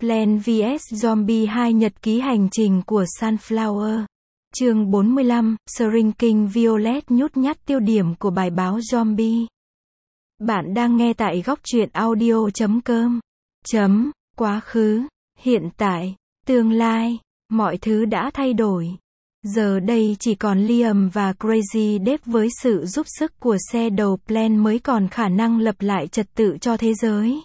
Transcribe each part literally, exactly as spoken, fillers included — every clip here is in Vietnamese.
Plants vs Zombie hai Nhật ký hành trình của Sunflower. Chương bốn mươi lăm, Shrinking Violet nhút nhát tiêu điểm của bài báo Zombie. Bạn đang nghe tại góc truyện audio chấm com. Chấm, quá khứ, hiện tại, tương lai, mọi thứ đã thay đổi. Giờ đây chỉ còn Liam và Crazy Dave với sự giúp sức của xe đầu Plant mới còn khả năng lập lại trật tự cho thế giới.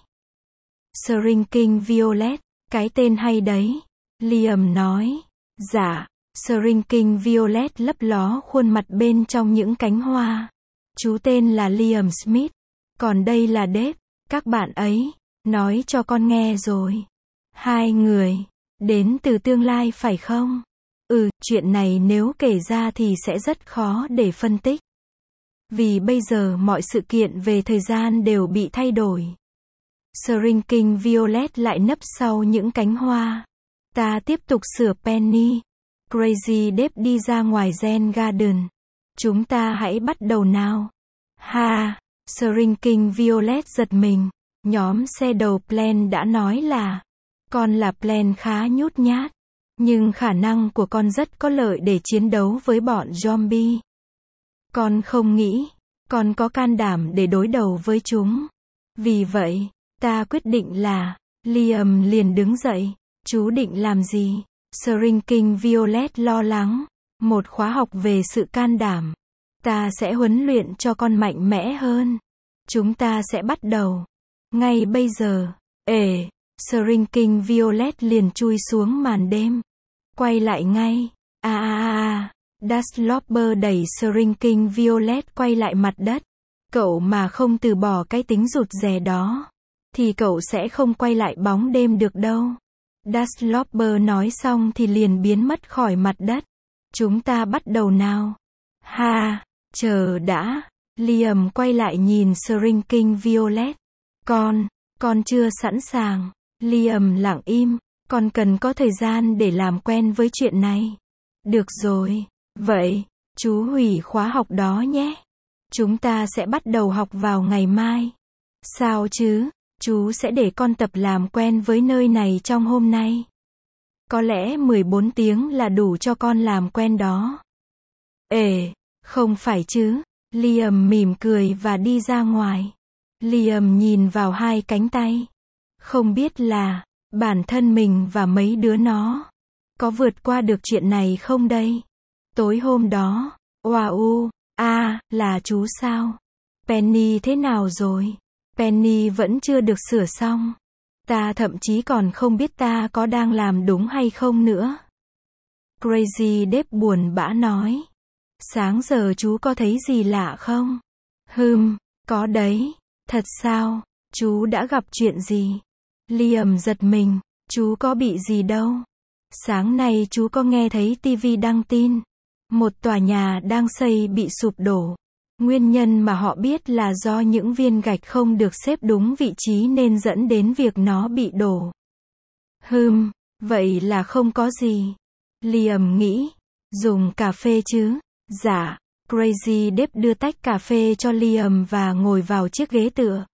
Shrinking Violet, cái tên hay đấy. Liam nói. Dạ. Shrinking Violet lấp ló khuôn mặt bên trong những cánh hoa. Chú tên là Liam Smith. Còn đây là Dave. Các bạn ấy, nói cho con nghe rồi. Hai người, đến từ tương lai phải không? Ừ, chuyện này nếu kể ra thì sẽ rất khó để phân tích. Vì bây giờ mọi sự kiện về thời gian đều bị thay đổi. Shrinking Violet lại nấp sau những cánh hoa. Ta tiếp tục sửa Penny. Crazy Dave đi ra ngoài Zen Garden. Chúng ta hãy bắt đầu nào. Ha! Shrinking Violet giật mình. Nhóm xe đầu Plant đã nói là con là Plant khá nhút nhát. Nhưng khả năng của con rất có lợi để chiến đấu với bọn zombie. Con không nghĩ con có can đảm để đối đầu với chúng. Vì vậy, ta quyết định là... Liam liền đứng dậy. Chú định làm gì? Shrinking Violet lo lắng. Một khóa học về sự can đảm. Ta sẽ huấn luyện cho con mạnh mẽ hơn. Chúng ta sẽ bắt đầu ngay bây giờ. Ể, Shrinking Violet liền chui xuống màn đêm. Quay lại ngay. A a a. Dustlopper đẩy Shrinking Violet quay lại mặt đất. Cậu mà không từ bỏ cái tính rụt rè đó, thì cậu sẽ không quay lại bóng đêm được đâu. Dustlopper nói xong thì liền biến mất khỏi mặt đất. Chúng ta bắt đầu nào. Ha, chờ đã. Liam quay lại nhìn Shrinking Violet. Con, con chưa sẵn sàng. Liam lặng im. Con cần có thời gian để làm quen với chuyện này. Được rồi. Vậy, chú hủy khóa học đó nhé. Chúng ta sẽ bắt đầu học vào ngày mai. Sao chứ? Chú sẽ để con tập làm quen với nơi này trong hôm nay. Có lẽ mười bốn tiếng là đủ cho con làm quen đó. Ể, không phải chứ. Liam mỉm cười và đi ra ngoài. Liam nhìn vào hai cánh tay. Không biết là bản thân mình và mấy đứa nó có vượt qua được chuyện này không đây? Tối hôm đó, wow, à, là chú sao? Penny thế nào rồi? Penny vẫn chưa được sửa xong. Ta thậm chí còn không biết ta có đang làm đúng hay không nữa. Crazy Dave buồn bã nói. Sáng giờ chú có thấy gì lạ không? Hừm, có đấy. Thật sao? Chú đã gặp chuyện gì? Liam giật mình. Chú có bị gì đâu. Sáng nay chú có nghe thấy ti vi đăng tin. Một tòa nhà đang xây bị sụp đổ. Nguyên nhân mà họ biết là do những viên gạch không được xếp đúng vị trí nên dẫn đến việc nó bị đổ. Hừm, vậy là không có gì. Liam nghĩ. Dùng cà phê chứ? Dạ. Crazy Dave đưa tách cà phê cho Liam và ngồi vào chiếc ghế tựa.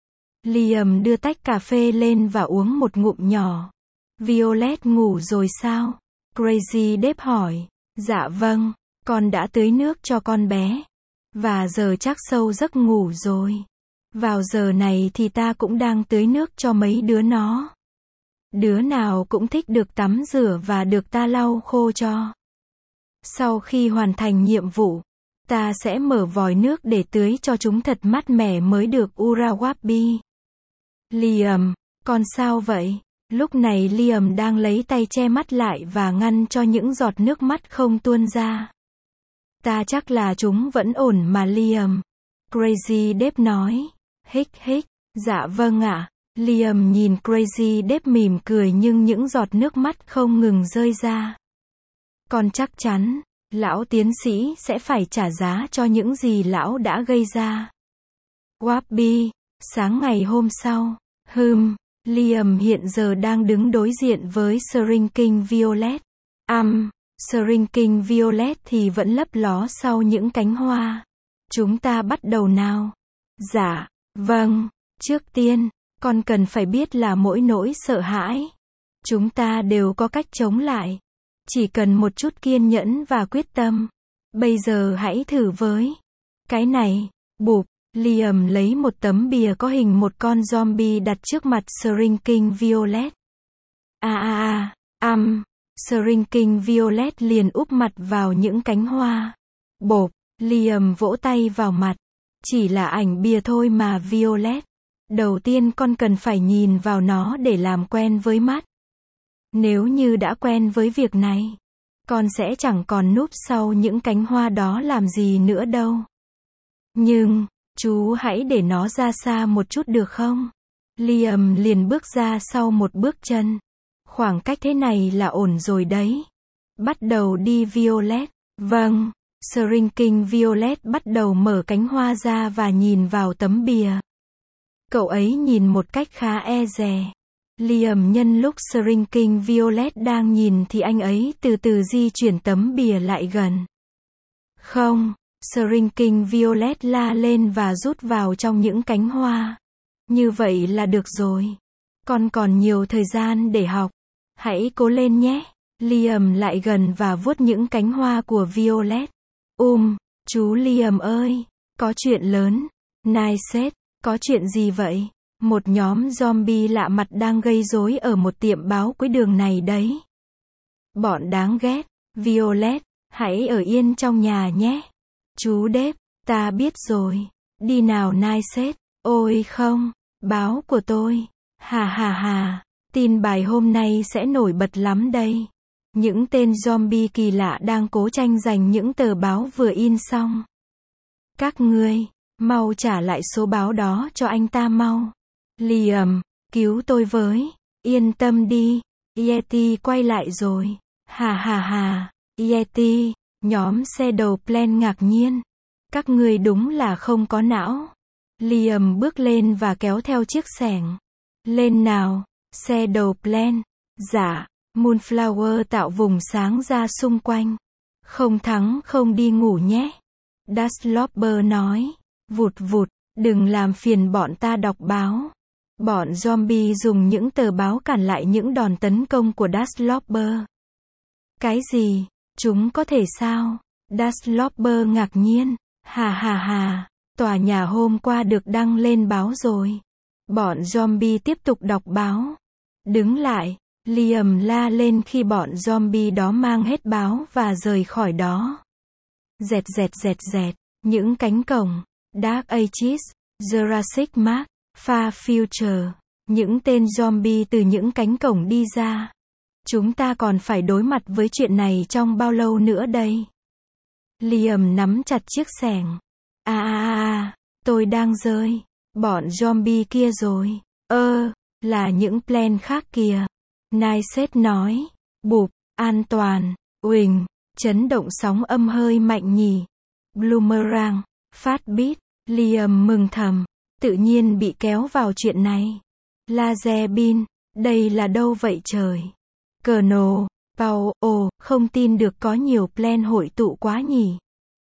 Liam đưa tách cà phê lên và uống một ngụm nhỏ. Violet ngủ rồi sao? Crazy Dave hỏi. Dạ vâng, con đã tưới nước cho con bé. Và giờ chắc sâu giấc ngủ rồi. Vào giờ này thì ta cũng đang tưới nước cho mấy đứa nó. Đứa nào cũng thích được tắm rửa và được ta lau khô cho. Sau khi hoàn thành nhiệm vụ, ta sẽ mở vòi nước để tưới cho chúng thật mát mẻ mới được. Urawabi. Liam, con sao vậy? Lúc này Liam đang lấy tay che mắt lại và ngăn cho những giọt nước mắt không tuôn ra. Ta chắc là chúng vẫn ổn mà Liam. Crazy Dave nói. Hích hích. Dạ vâng ạ. Liam nhìn Crazy Dave mỉm cười nhưng những giọt nước mắt không ngừng rơi ra. Con chắc chắn, lão tiến sĩ sẽ phải trả giá cho những gì lão đã gây ra. Wabi. Sáng ngày hôm sau. Hừm. Liam hiện giờ đang đứng đối diện với Shrinking Violet. Âm, um, Shrinking Violet thì vẫn lấp ló sau những cánh hoa. Chúng ta bắt đầu nào. Dạ, vâng. Trước tiên, con cần phải biết là mỗi nỗi sợ hãi Chúng ta đều có cách chống lại. Chỉ cần một chút kiên nhẫn và quyết tâm. Bây giờ hãy thử với cái này. Bụp, Liam lấy một tấm bìa có hình một con zombie đặt trước mặt Shrinking Violet. A a a, âm, Shrinking Violet liền úp mặt vào những cánh hoa. Bộp, Liam vỗ tay vào mặt. Chỉ là ảnh bìa thôi mà Violet. Đầu tiên con cần phải nhìn vào nó để làm quen với mắt. Nếu như đã quen với việc này, con sẽ chẳng còn núp sau những cánh hoa đó làm gì nữa đâu. Nhưng, chú hãy để nó ra xa một chút được không? Liam liền bước ra sau một bước chân. Khoảng cách thế này là ổn rồi đấy. Bắt đầu đi Violet. Vâng. Shrinking Violet bắt đầu mở cánh hoa ra và nhìn vào tấm bìa. Cậu ấy nhìn một cách khá e dè. Liam nhân lúc Shrinking Violet đang nhìn thì anh ấy từ từ di chuyển tấm bìa lại gần. Không, Shrinking Violet la lên và rút vào trong những cánh hoa. Như vậy là được rồi. Con còn nhiều thời gian để học. Hãy cố lên nhé. Liam lại gần và vuốt những cánh hoa của Violet. Um, chú Liam ơi, có chuyện lớn. Nice, có chuyện gì vậy? Một nhóm zombie lạ mặt đang gây rối ở một tiệm báo cuối đường này đấy. Bọn đáng ghét. Violet, hãy ở yên trong nhà nhé. Chú Dave, ta biết rồi. Đi nào Nice. Ôi không, báo của tôi. Hà hà hà, tin bài hôm nay sẽ nổi bật lắm đây. Những tên zombie kỳ lạ đang cố tranh giành những tờ báo vừa in xong. Các ngươi, mau trả lại số báo đó cho anh ta mau. Liam, cứu tôi với. Yên tâm đi. Yeti quay lại rồi. Hà hà hà. Yeti. Nhóm xe đầu plan ngạc nhiên. Các ngươi đúng là không có não. Liam bước lên và kéo theo chiếc xẻng. Lên nào. Xe đầu plan. Dạ. Moonflower tạo vùng sáng ra xung quanh. Không thắng không đi ngủ nhé. Dustloper nói. Vụt vụt. Đừng làm phiền bọn ta đọc báo. Bọn zombie dùng những tờ báo cản lại những đòn tấn công của Dustloper. Cái gì? Chúng có thể sao? Dustloper ngạc nhiên. Hà hà hà. Tòa nhà hôm qua được đăng lên báo rồi. Bọn zombie tiếp tục đọc báo. Đứng lại. Liam la lên khi bọn zombie đó mang hết báo và rời khỏi đó. Dẹt dẹt dẹt dẹt. Những cánh cổng. Dark Ages. Jurassic Park. Far Future. Những tên zombie từ những cánh cổng đi ra. Chúng ta còn phải đối mặt với chuyện này trong bao lâu nữa đây? Liam nắm chặt chiếc xẻng. À à à, tôi đang rơi. Bọn zombie kia rồi. Ơ, là những plan khác kìa. Nice nói. Bụp, an toàn. Uỳnh, chấn động sóng âm hơi mạnh nhỉ. Bloomerang, phát beat. Liam mừng thầm. Tự nhiên bị kéo vào chuyện này. Laser beam, đây là đâu vậy trời? Colonel, Paul, ồ, không tin được có nhiều plan hội tụ quá nhỉ.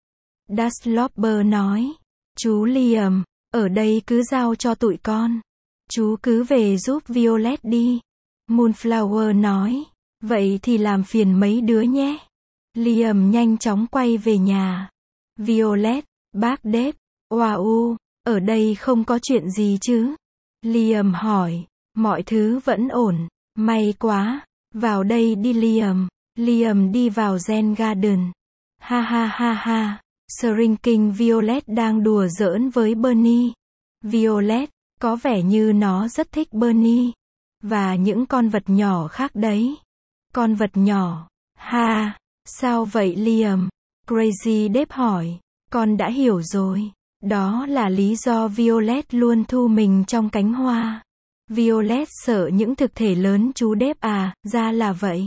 Dustloper nói. Chú Liam, ở đây cứ giao cho tụi con. Chú cứ về giúp Violet đi. Moonflower nói. Vậy thì làm phiền mấy đứa nhé. Liam nhanh chóng quay về nhà. Violet, bác Dave, wow, ở đây không có chuyện gì chứ? Liam hỏi. Mọi thứ vẫn ổn. May quá. Vào đây đi Liam. Liam đi vào Zen Garden. Ha ha ha ha. Shrinking Violet đang đùa giỡn với Bernie. Violet, có vẻ như nó rất thích Bernie. Và những con vật nhỏ khác đấy. Con vật nhỏ. Ha. Sao vậy Liam? Crazy Dave hỏi. Con đã hiểu rồi. Đó là lý do Violet luôn thu mình trong cánh hoa. Violet sợ những thực thể lớn chú Dave à, ra là vậy.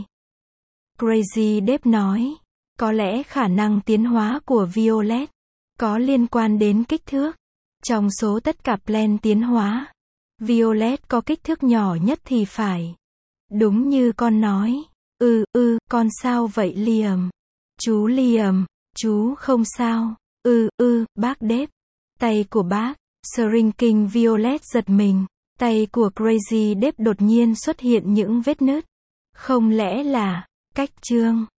Crazy Dave nói. Có lẽ khả năng tiến hóa của Violet có liên quan đến kích thước. Trong số tất cả plan tiến hóa, Violet có kích thước nhỏ nhất thì phải. Đúng như con nói. Ừ, ừ, con sao vậy Liam? Chú Liam, chú không sao. Ừ, ừ, bác Dave. Tay của bác. Shrinking Violet giật mình. Tay của Crazy Dave đột nhiên xuất hiện những vết nứt. Không lẽ là cách chương